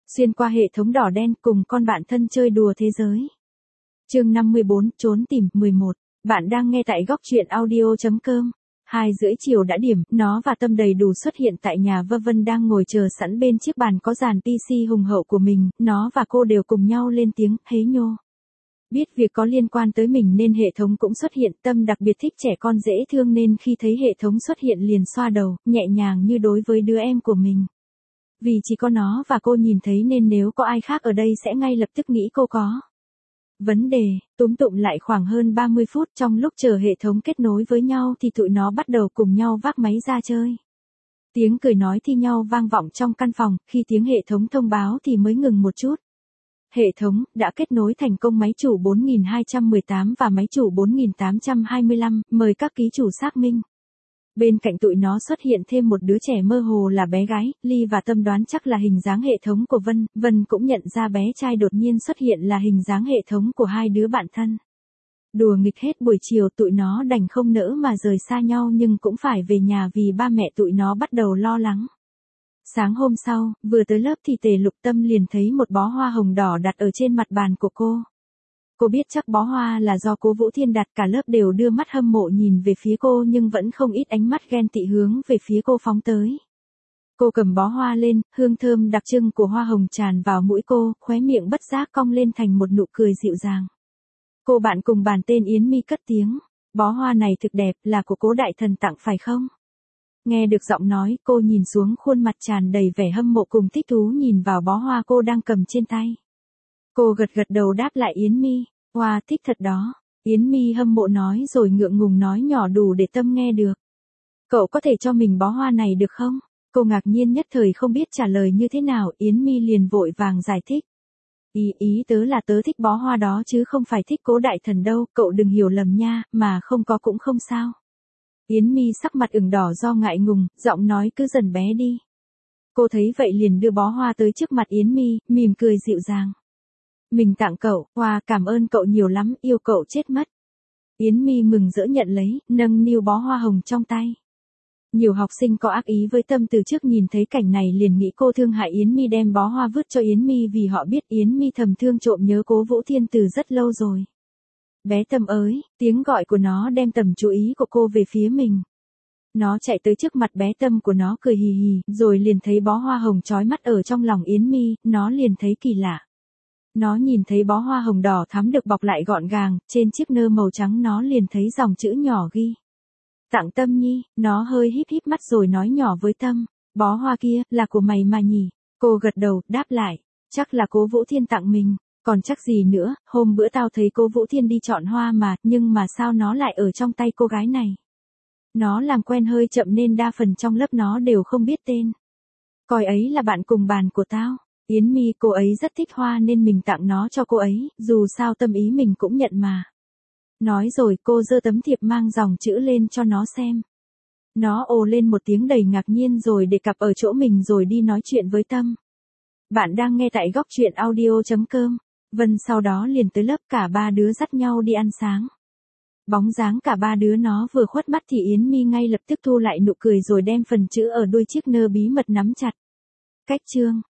Xuyên qua hệ thống đỏ đen cùng con bạn thân chơi đùa thế giới. Chương 54, trốn tìm, 11. Bạn đang nghe tại góc truyện audio.com. 2:30 chiều đã điểm, nó và Tâm đầy đủ xuất hiện tại nhà Vân đang ngồi chờ sẵn bên chiếc bàn có dàn PC hùng hậu của mình, nó và cô đều cùng nhau lên tiếng, hế nhô. Biết việc có liên quan tới mình nên hệ thống cũng xuất hiện, Tâm đặc biệt thích trẻ con dễ thương nên khi thấy hệ thống xuất hiện liền xoa đầu, nhẹ nhàng như đối với đứa em của mình. Vì chỉ có nó và cô nhìn thấy nên nếu có ai khác ở đây sẽ ngay lập tức nghĩ cô có vấn đề. Túm tụm lại khoảng hơn 30 phút trong lúc chờ hệ thống kết nối với nhau thì tụi nó bắt đầu cùng nhau vác máy ra chơi. Tiếng cười nói thi nhau vang vọng trong căn phòng, khi tiếng hệ thống thông báo thì mới ngừng một chút. Hệ thống đã kết nối thành công máy chủ 4218 và máy chủ 4825, mời các ký chủ xác minh. Bên cạnh tụi nó xuất hiện thêm một đứa trẻ mơ hồ là bé gái, Ly và Tâm đoán chắc là hình dáng hệ thống của Vân cũng nhận ra bé trai đột nhiên xuất hiện là hình dáng hệ thống của hai đứa bạn thân. Đùa nghịch hết buổi chiều tụi nó đành không nỡ mà rời xa nhau nhưng cũng phải về nhà vì ba mẹ tụi nó bắt đầu lo lắng. Sáng hôm sau, vừa tới lớp thì Tề Lục Tâm liền thấy một bó hoa hồng đỏ đặt ở trên mặt bàn của cô. Cô biết chắc bó hoa là do cố Vũ Thiên đặt, cả lớp đều đưa mắt hâm mộ nhìn về phía cô nhưng vẫn không ít ánh mắt ghen tị hướng về phía cô phóng tới. Cô cầm bó hoa lên, hương thơm đặc trưng của hoa hồng tràn vào mũi cô, khóe miệng bất giác cong lên thành một nụ cười dịu dàng. Cô bạn cùng bàn tên Yến Mi cất tiếng, bó hoa này thực đẹp, là của Cố đại thần tặng phải không? Nghe được giọng nói, cô nhìn xuống khuôn mặt tràn đầy vẻ hâm mộ cùng thích thú nhìn vào bó hoa cô đang cầm trên tay. Cô gật gật đầu đáp lại Yến Mi, hoa thích thật đó. Yến Mi hâm mộ nói rồi ngượng ngùng nói nhỏ đủ để Tâm nghe được. Cậu có thể cho mình bó hoa này được không? Cô ngạc nhiên nhất thời không biết trả lời như thế nào, Yến Mi liền vội vàng giải thích. Ý tớ là tớ thích bó hoa đó chứ không phải thích Cố đại thần đâu, cậu đừng hiểu lầm nha, mà không có cũng không sao. Yến Mi sắc mặt ửng đỏ do ngại ngùng, giọng nói cứ dần bé đi. Cô thấy vậy liền đưa bó hoa tới trước mặt Yến Mi, mỉm cười dịu dàng. Mình tặng cậu, hoa, cảm ơn cậu nhiều lắm, yêu cậu chết mất. Yến Mi mừng rỡ nhận lấy, nâng niu bó hoa hồng trong tay. Nhiều học sinh có ác ý với Tâm từ trước nhìn thấy cảnh này liền nghĩ cô thương hại Yến Mi đem bó hoa vứt cho Yến Mi vì họ biết Yến Mi thầm thương trộm nhớ Cố Vũ Thiên từ rất lâu rồi. Bé Tâm ơi, tiếng gọi của nó đem tầm chú ý của cô về phía mình. Nó chạy tới trước mặt bé Tâm của nó cười hì hì, rồi liền thấy bó hoa hồng chói mắt ở trong lòng Yến Mi, nó liền thấy kỳ lạ. Nó nhìn thấy bó hoa hồng đỏ thắm được bọc lại gọn gàng, trên chiếc nơ màu trắng nó liền thấy dòng chữ nhỏ ghi. Tặng Tâm Nhi, nó hơi híp híp mắt rồi nói nhỏ với Tâm, bó hoa kia, là của mày mà nhỉ? Cô gật đầu, đáp lại, chắc là Cố Vũ Thiên tặng mình, còn chắc gì nữa, hôm bữa tao thấy Cố Vũ Thiên đi chọn hoa mà, nhưng mà sao nó lại ở trong tay cô gái này? Nó làm quen hơi chậm nên đa phần trong lớp nó đều không biết tên. Coi ấy là bạn cùng bàn của tao. Yến Mi, cô ấy rất thích hoa nên mình tặng nó cho cô ấy, dù sao tâm ý mình cũng nhận mà. Nói rồi cô giơ tấm thiệp mang dòng chữ lên cho nó xem. Nó ồ lên một tiếng đầy ngạc nhiên rồi để cặp ở chỗ mình rồi đi nói chuyện với Tâm. Bạn đang nghe tại góc truyện audio.com. Vân sau đó liền tới lớp, cả ba đứa dắt nhau đi ăn sáng. Bóng dáng cả ba đứa nó vừa khuất mắt thì Yến Mi ngay lập tức thu lại nụ cười rồi đem phần chữ ở đuôi chiếc nơ bí mật nắm chặt. Cách chương